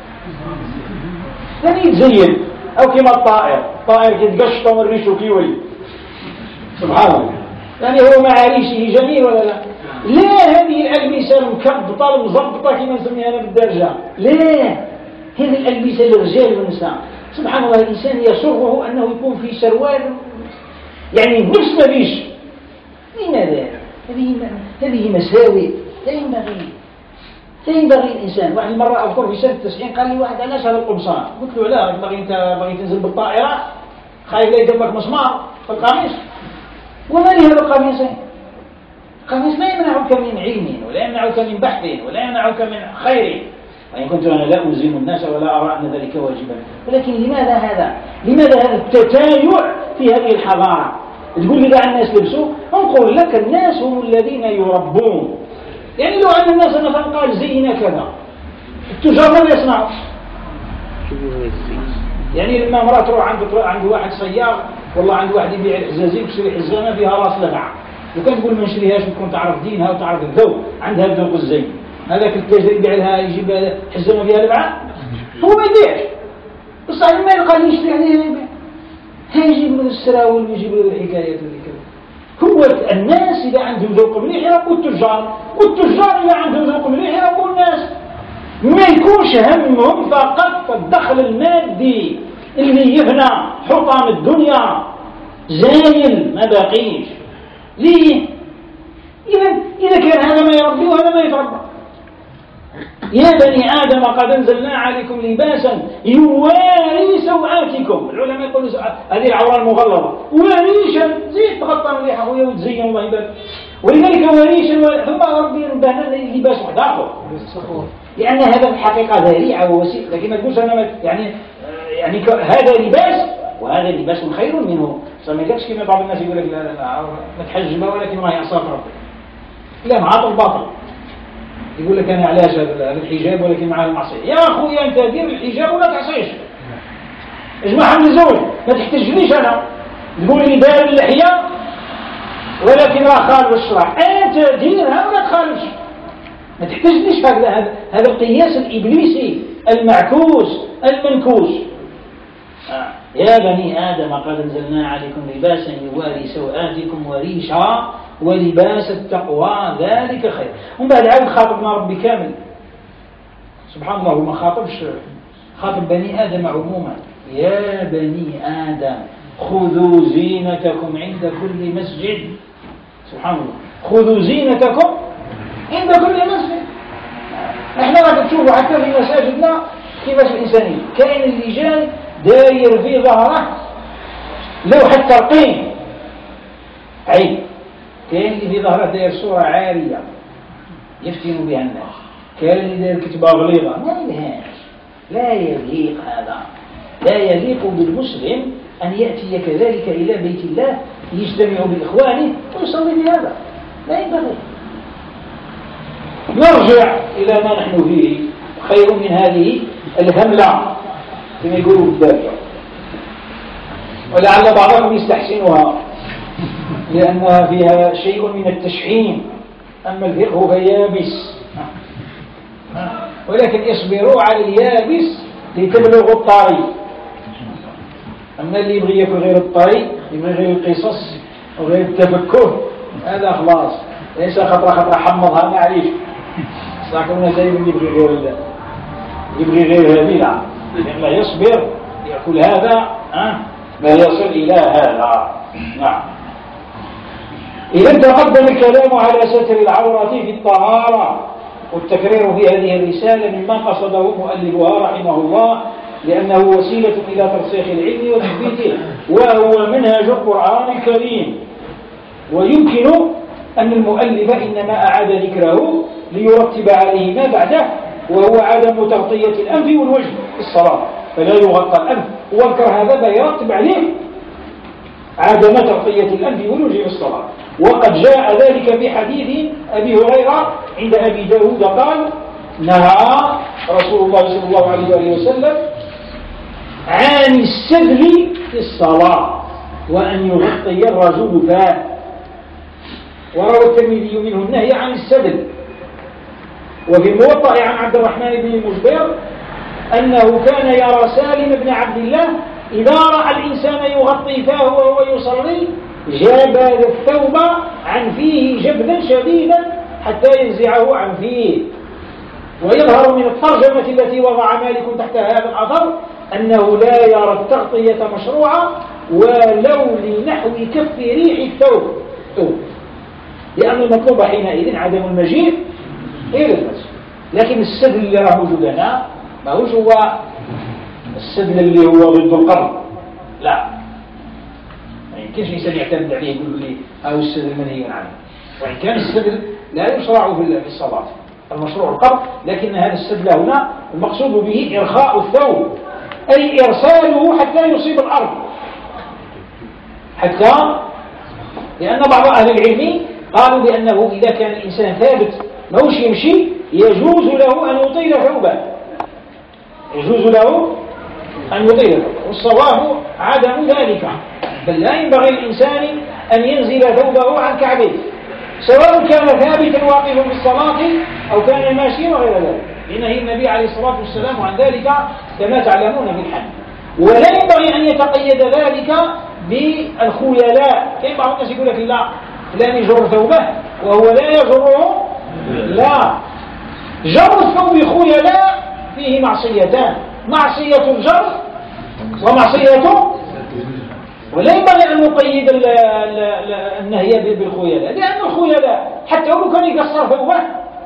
S1: ثاني يتزين أو كما الطائر، الطائر كيتقشط والريش كيولي سبحان الله، يعني هو مع ريشه جميل ولا لا؟ لا هذه الألبسة المكبطة المزبطة كما نسميها أنا بالدرجة، لا هذه الألبسة للرجال والنساء. سبحان الله الإنسان يسره أنه يكون في سروال يعني نفس ما فيش. لماذا؟ هذه هذه مساوئ لا ينبغي لا ينبغي الإنسان. واحد المرة أذكر في سنة التسعين قال لي واحد علاش هذا القمصان؟ قلت له لا باغي أنت باغي تنزل بالطائرة خايف لا يدمك مسمار في القميص. وما لي هذا القميص؟ القميص لا يمنعك من علم ولا يمنعك من بحث ولا يمنعك من خير. وإن كنت أنا لا ألزم الناس ولا أرى أن ذلك واجبا، ولكن لماذا هذا؟ لماذا هذا التتايع في هذه الحضارة؟ تقول لي دع الناس لبسوا، نقول لك الناس هم الذين يربون. يعني لو أن الناس مثلا قال زينا كذا، التجار ماذا يصنعوا؟ يعني لما امرأة تروح عند عند واحد سيار والله عند واحد يبيع الحزازين ويشتري حزامة فيها راس لبعة، وكان تقول ما نشريهاش وتكون تعرف دينها وتعرف الذوق، عندها الذوق الزين. هذاك التاجر يبيع لها يجيب حزامة فيها لبعة، هو ما يبيعش، بس ما يلقى اللي يشتري عليه يبيع. هيجيب له السراول ويجيب له الحكايات وذيك. هو الناس إذا عندهم ذوق مليح يربوا التجار، والتجار إذا عندهم ذوق مليح يربوا الناس. ما يكونش همهم فقط الدخل المادي اللي يبنى حطام الدنيا زايل ما باقيش. ليه؟ إذا إذا كان هذا ما يربي وهذا ما يتربى. يا بني آدم قد أنزلنا عليكم لباسا يواري سوآتكم. العلماء يقولوا هذه العورة المغلظة، وريشا زيد تغطى مليحة وهي وتزين الله يبارك. ولذلك وريشا ثم ربي ربنا لباس واحد آخر، لأن هذا الحقيقة ذريعة ووسيلة. لكن ما تقولش أنا يعني يعني هذا لباس وهذا لباس خير منه. ما قالش كما بعض الناس يقول لك لا لا متحجبة ولكن ما هي عصا ربي. لا معاطل باطل. يقول لك أنا علاش هذا الحجاب ولكن معاه المعصية. يا أخويا أنت دير الحجاب ولا تعصيش. اجمع من الزوج ما تحتجنيش أنا تقول لي دار اللحية ولكن راه خالف الشرع. أنت ديرها ولا تخالفش، ما تحتجنيش. هذا هذا القياس الإبليسي المعكوس المنكوس. آه. يا بني آدم قد أنزلنا عليكم لباسا يواري سوآتكم وريشا ولباس التقوى ذلك خير. ومن بعد عاد خاطبنا ربي كامل سبحان الله، وما خاطبش خاطب بني آدم عموما. يا بني آدم خذوا زينتكم عند كل مسجد. سبحان الله، خذوا زينتكم عند كل مسجد. احنا راح تشوفوا حتى في مساجدنا كيفاش الإنسانية. كاين اللي جاي داير في ظهره لوحة ترقيم عيب، كاين اللي في ظهره داير صورة عارية يفتن بها الناس، كاين اللي داير كتبة غليظة ما يلهاش. لا يليق هذا، لا يليق بالمسلم أن يأتي كذلك إلى بيت الله يجتمع بإخوانه ويصلي بهذا، لا ينبغي. نرجع إلى ما نحن فيه، خير من هذه الهملة كما يقولوا الدافع، ولعل بعضهم يستحسنها لأنها فيها شيء من التشحين. أما الفقه فيابس، ولكن اصبروا على اليابس لتبلغوا الطري. أما اللي يبغي ياكل غير الطري، يبغي غير القصص وغير التفكه، هذا خلاص ليس خطرة خطرة حمضها معليش. ساكننا زي اللي يبغي غير يبغي غير هذه، لا لا يصبر يأكل هذا أه؟ ما يصل إلى هذا. نعم. إذا تقدم الكلام على ستر العورة في الطهارة، والتكرير في هذه الرسالة مما قصده مؤلفها رحمه الله، لأنه وسيلة إلى ترسيخ العلم وتثبيته، وهو منهج القرآن الكريم. ويمكن أن المؤلف إنما أعاد ذكره ليرتب عليه ما بعده، وهو عدم تغطية الأنف والوجه في الصلاة، فلا يغطى الأنف، وذكر هذا يرتب عليه عدم تغطية الأنف والوجه في الصلاة. وقد جاء ذلك في حديث أبي هريرة عند أبي داود قال: نهى رسول الله صلى الله عليه وآله وسلم عن السدل في الصلاة وأن يغطي الرجل فاه. وروى الترمذي منه النهي عن السدل. وفي الموطأ عن عبد الرحمن بن المجبر أنه كان يرى سالم بن عبد الله إذا رأى الإنسان يغطي فاه وهو يصلي جاب الثوب عن فيه جبدا شديدا حتى ينزعه عن فيه. ويظهر من الترجمة التي وضع مالك تحت هذا الأثر أنه لا يرى التغطية مشروعة ولو لنحو كف ريح الثوب، لأن المطلوب حينئذ عدم المجيء إلى المسجد. لكن السدل اللي راه موجود هنا ما هوش هو السدل اللي هو ضد القرن، لا، ما يمكنش الإنسان يعتمد عليه يقول لي أو السدل منهي عنه. وإن كان السدل لا يشرع في الصلاة، المشروع القرن، لكن هذا السدل هنا المقصود به إرخاء الثوب، أي إرساله حتى يصيب الأرض، حتى لأن بعض أهل العلم قالوا بأنه إذا كان الإنسان ثابت موش يمشي يجوز له أن يطيل ثوبه، يجوز له أن يطيل ثوبه، والصواب عدم ذلك، بل لا ينبغي الإنسان أن ينزل ثوبه عن كعبه، سواء كان ثابتا واقفا في الصلاة أو كان ماشيا وغير ذلك، لنهي النبي عليه الصلاة والسلام عن ذلك كما تعلمون في الحج. ولا ينبغي أن يتقيد ذلك بالخيلاء. كيف بعض الناس يقول لك لا فلان يجر ثوبه وهو لا يجره، لا، جر الثوب خيلاء فيه معصيتان: معصية الجر ومعصية، ولا ينبغي أن نقيد النهي بالخيلاء، لأن الخيلاء حتى لو كان يقصر ثوبه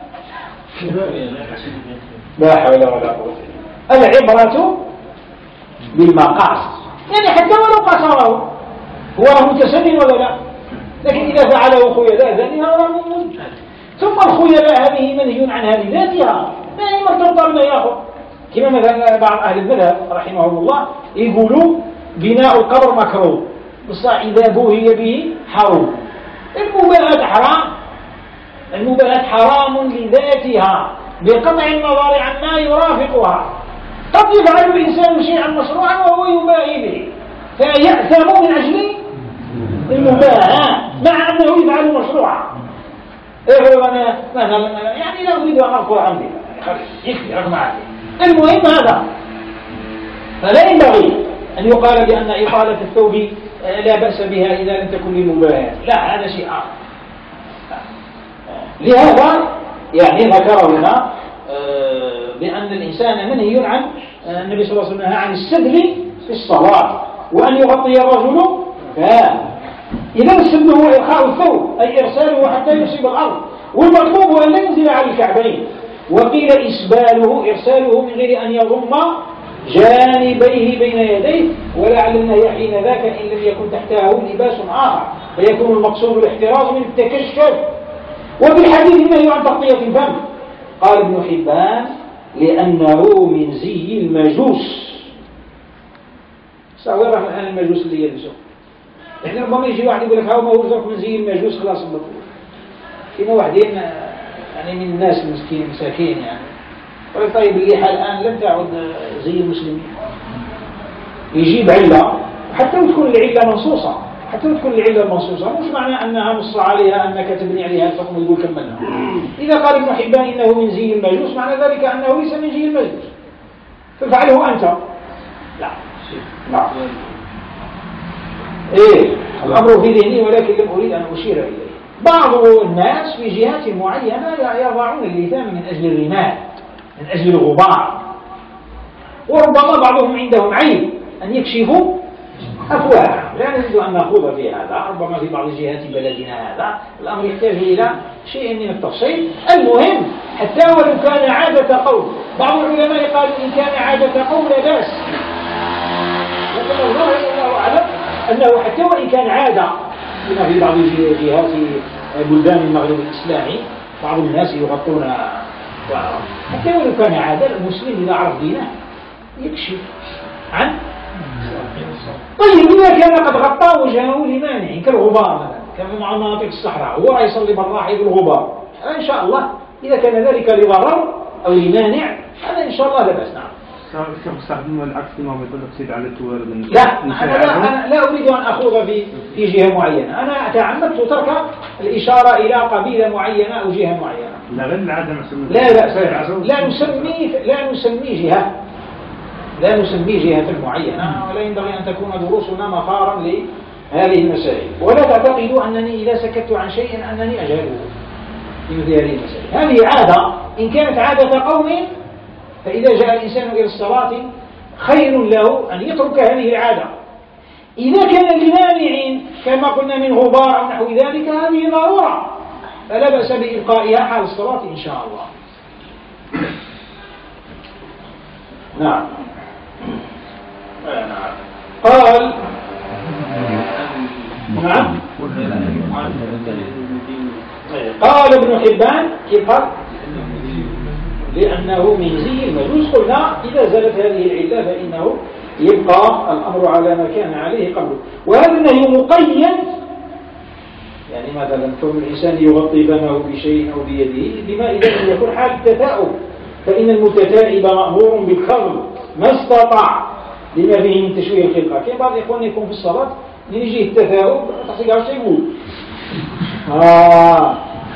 S1: لا حول ولا قوة. العبرة بالمقاصد، يعني حتى ولو قصره هو راه متسنن ولا لا، لكن إذا فعله خيلاء ذلك هذا ممنوع. ثم الخيلاء هذه منهي عنها لذاتها، ما هي مرتبطة بما ياخذ، كما مثلا بعض أهل المذهب رحمهم الله يقولوا بناء القبر مكروه، بس إذا بوهي به حرام. المباهات حرام، المباهات حرام لذاتها بقطع النظر عما يرافقها. قد يفعل الإنسان شيئا مشروعا وهو يباهي به فيأثم من أجل المباهاة مع أنه يفعل مشروعا. إيه أنا مثلا يعني لا أريد أن أذكر عمدي يكفي رقم عادي. المهم هذا، فلا ينبغي أن يقال بأن إطالة الثوب لا بأس بها إذا لم تكن للمباهاة، لا، هذا شيء آخر. لهذا يعني ذكر هنا بأن الإنسان منهي عن النبي صلى الله عليه وسلم عن السدل في الصلاة وأن يغطي الرجل فاه. إذا السدل هو إرخاء الثوب أي إرساله حتى يصيب الأرض، والمطلوب أن لا ينزل على الكعبين. وقيل إسباله إرساله من غير أن يضم جانبيه بين يديه، ولعل النهي حين ذاك إن لم يكن تحته لباس آخر، فيكون المقصود الاحتراز من التكشف. وفي الحديث النهي عن تغطية الفم، قال ابن حبان لأنه من زي المجوس. سأقول لك الآن المجوس اللي يلبسه، يعني ربما يجي واحد يقول لك هاو ما هو من زي المجوس خلاص المطلوب. كما واحدين يعني من الناس المسكين مساكين يعني يقول طيب الليحة الآن لم تعد زي المسلمين، يجيب علة حتى تكون العلة منصوصة، حتى تكون العلة المنصوصة، مش معنى أنها نص عليها أنك تبني عليها الحكم يقول كملها. إذا قال ابن حبان إنه من زي المجوس معنى ذلك أنه ليس من زي المجوس، ففعله أنت. لا لا إيه الأمر في ذهني ولكن لم أريد أن أشير إليه. بعض الناس في جهات معينة يضعون اللثام من أجل الرمال، من أجل الغبار، وربما بعضهم عندهم عيب أن يكشفوا أفواههم. لا نريد أن نخوض في هذا، ربما في بعض جهات بلدنا هذا الأمر يحتاج إلى شيء من التفصيل. المهم حتى ولو كان عادة قول، بعض العلماء قالوا إن كان عادة قول لا بأس، لكن الله الله أعلم أنه حتى وإن كان عادة كما في بعض جهات بلدان المغرب الإسلامي بعض الناس يغطون شعرهم، حتى ولو كان عادة المسلم إذا عرف دينه يكشف عنه. طيب إذا كان قد غطى وجهه لمانع كالغبار مثلا، كما مع مناطق الصحراء هو يصلي بالراحة في الغبار، إن شاء الله إذا كان ذلك لضرر أو لمانع هذا إن شاء الله لا بأس. نعم.
S3: استخدموا العكس ما يقول لك سيد على التوالد.
S1: لا أنا لا, أنا لا أريد أن أخوض في في جهة معينة، أنا تعمدت ترك الإشارة إلى قبيلة معينة أو جهة معينة.
S3: لا غير العادة
S1: لا بأس، لا نسمي لا نسمي جهة لا نسمي جهة معينة، ولا ينبغي أن تكون دروسنا مفارا لهذه المسائل، ولا تعتقدوا أنني إذا سكت عن شيء أنني أجهله في مثل هذه المسائل. هذه عادة، إن كانت عادة قوم فإذا جاء الإنسان إلى الصلاة خير له أن يترك هذه العادة. إذا كان لمانع كما قلنا من غبار أو نحو ذلك هذه ضرورة فلا بأس بإبقائها حال الصلاة إن شاء الله. نعم. قال نعم قال ابن حبان كيف لأنه من زي المجوس. قلنا إذا زالت هذه العلة فإنه يبقى الأمر على ما كان عليه قبله. وهذا النهي مقيد، يعني مثلا كون الإنسان يغطي فمه بشيء أو بيده لما إذا لم يكن حال التثاؤب، فإن المتثائب مأمور بالكظم ما استطاع لما فيه من تشويه الخلقة. كان بعض الإخوان يكون في الصلاة من يجيه التثاؤب تصيق على شيء يقول آه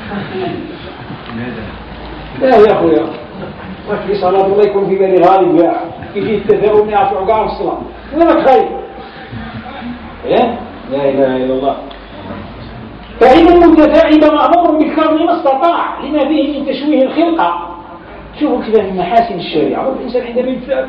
S1: لا يا أخويا ما في صلاة الله يكون في بالي غالب يا يجي التثاؤب يعطي عقار الصلاة وينك خايف إيه؟ لا إله إلا الله. فإن المتثائب مأمور بالكظم ما استطاع لما فيه من تشويه الخلقة. شوفوا كذا من محاسن الشريعة، والإنسان عندما يتثاءب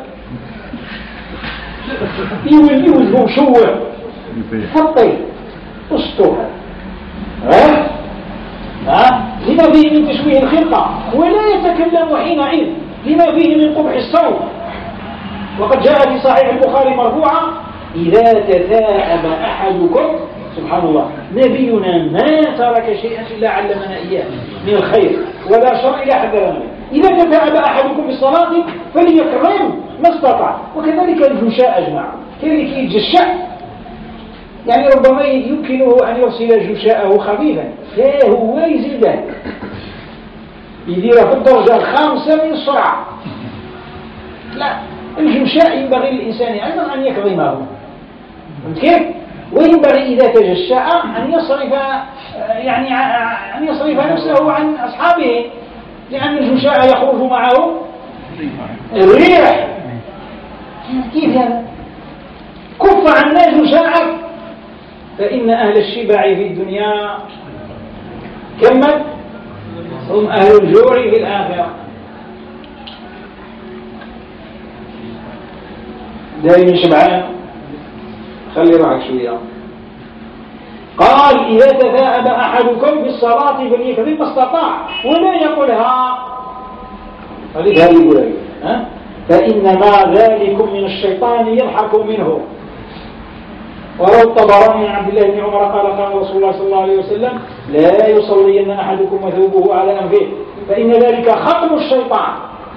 S1: يولي وجهه مشوه حطي اسطر ها ها لما فيه من تشويه الخلقة، ولا يتكلم حينئذ لما فيه من قبح الصوت. وقد جاء في صحيح البخاري مرفوعا إذا تثاءب أحدكم سبحان الله نبينا ما ترك شيئا إلا علمنا إياه من الخير ولا شر إلا حذرنا منه. إذا تثاءب أحدكم بالصلاة فليكرم ما استطاع. وكذلك الجشاء أجمع كذلك يتجشأ، يعني ربما يمكنه أن يرسل جشاءه خفيفا لا هو يزيده يدير في الدرجة الخامسة من السرعة. لا الجشاء ينبغي للإنسان أيضا أن يكظمه كيف؟ وينبغي إذا تجشأ أن يصرف يعني أن يصرف نفسه عن أصحابه، لأن الجشاء يخرج معه الريح. كيف هذا؟ كف عنا جشاءك فإن أهل الشبع في الدنيا كمل هم أهل الجوع في الآخرة. دائما شبعان خلي راحك شوية. قال إذا تثاءب أحدكم بالصلاة فليكذب ما استطاع ولا يقولها خليك هذه يقول ها فإنما ذلكم من الشيطان يضحك منه. وروى الطبراني عن عبد الله بن عمر قال قال رسول الله صلى الله عليه وسلم لا يصلين أحدكم وثوبه على أنفه فإن ذلك ختم الشيطان.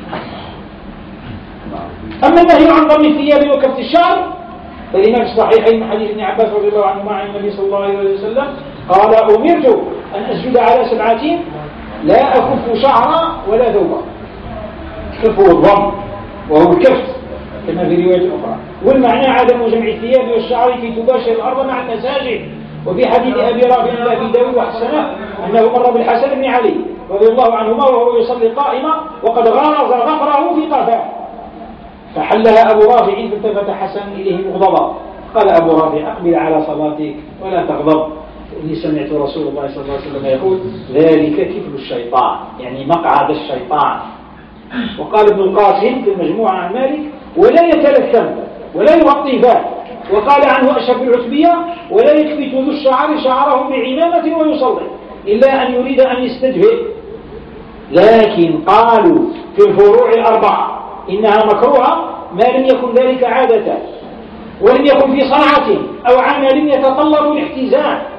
S1: أما النهي عن ضم الثياب وكف الشعر فلما في الصحيحين من حديث ابن عباس رضي الله عنهما عن النبي صلى الله عليه وسلم قال أمرت أن أسجد على سبعة لا أكف شعرا ولا ثوبا. كف الضم وهو الكف كما في رواية أخرى، والمعنى عدم جمع الثياب والشعر كي تباشر الأرض مع المساجد. وفي حديث أبي رافع أبي داود وحسنه أنه مر بالحسن بن علي رضي الله عنهما وهو يصلي قائما وقد غرز ظفره في قفاه فحلها أبو رافع فالتفت حسن إليه مغضبا قال أبو رافع أقبل على صلاتك ولا تغضب إني سمعت رسول الله صلى الله عليه وسلم يقول ذلك كفل الشيطان يعني مقعد الشيطان. وقال ابن القاسم في المجموعة عن مالك ولا يتلثم ولا يغطي فاه. وقال عنه أشرف العتبية ولا يكفت ذو الشعر شعره بعمامة ويصلي إلا أن يريد أن يستدفئ. لكن قالوا في الفروع الأربعة إنها مكروهة ما لم يكن ذلك عادة ولم يكن في صنعة أو عمل يتطلب الاحتزام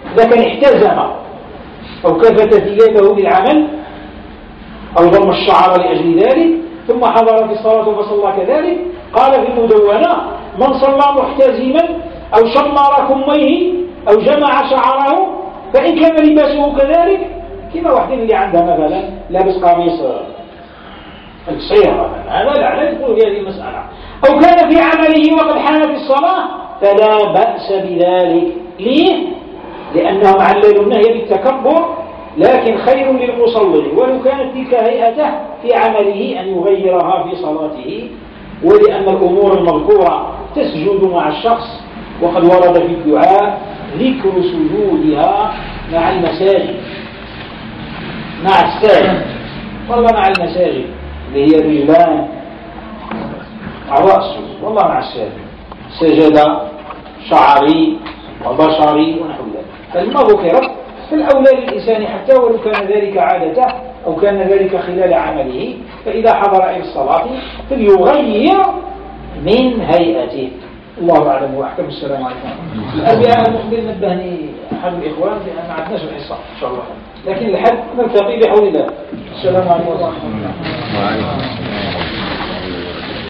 S1: إذا كان احتزم أو كفت ثيابه بالعمل أو ضم الشعر لأجل ذلك ثم حضر في الصلاة فصلى كذلك، قال في المدونة: من صلى محتزما أو شمر كميه أو جمع شعره فإن كان لباسه كذلك، كما واحد اللي عنده مثلا لابس قميص قصير هذا لا لا يدخل في هذه المسألة، أو كان في عمله وقد حانت الصلاة فلا بأس بذلك. ليه؟ لأنهم عللوا النهي بالتكبر، لكن خير للمصلي ولو كانت تلك هيئته في عمله أن يغيرها في صلاته، ولأن الأمور المذكورة تسجد مع الشخص، وقد ورد في الدعاء ذكر سجودها مع المساجد، مع الساجد والله مع المساجد اللي هي الرجلان مع رأسه والله مع الساجد، سجد شعري وبشري ونحو ذلك. فلما ذكرت فالأولى للإنسان حتى ولو كان ذلك عادته أو كان ذلك خلال عمله، فإذا حضر إلى الصلاة فليغير من هيئته. الله أعلم وأحكم. السلام عليكم. الأربعاء المقبل نبهني أحد الإخوان بأن ما عندناش الحصة إن شاء الله، لكن الحد نلتقي بحول الله. السلام عليكم ورحمة الله.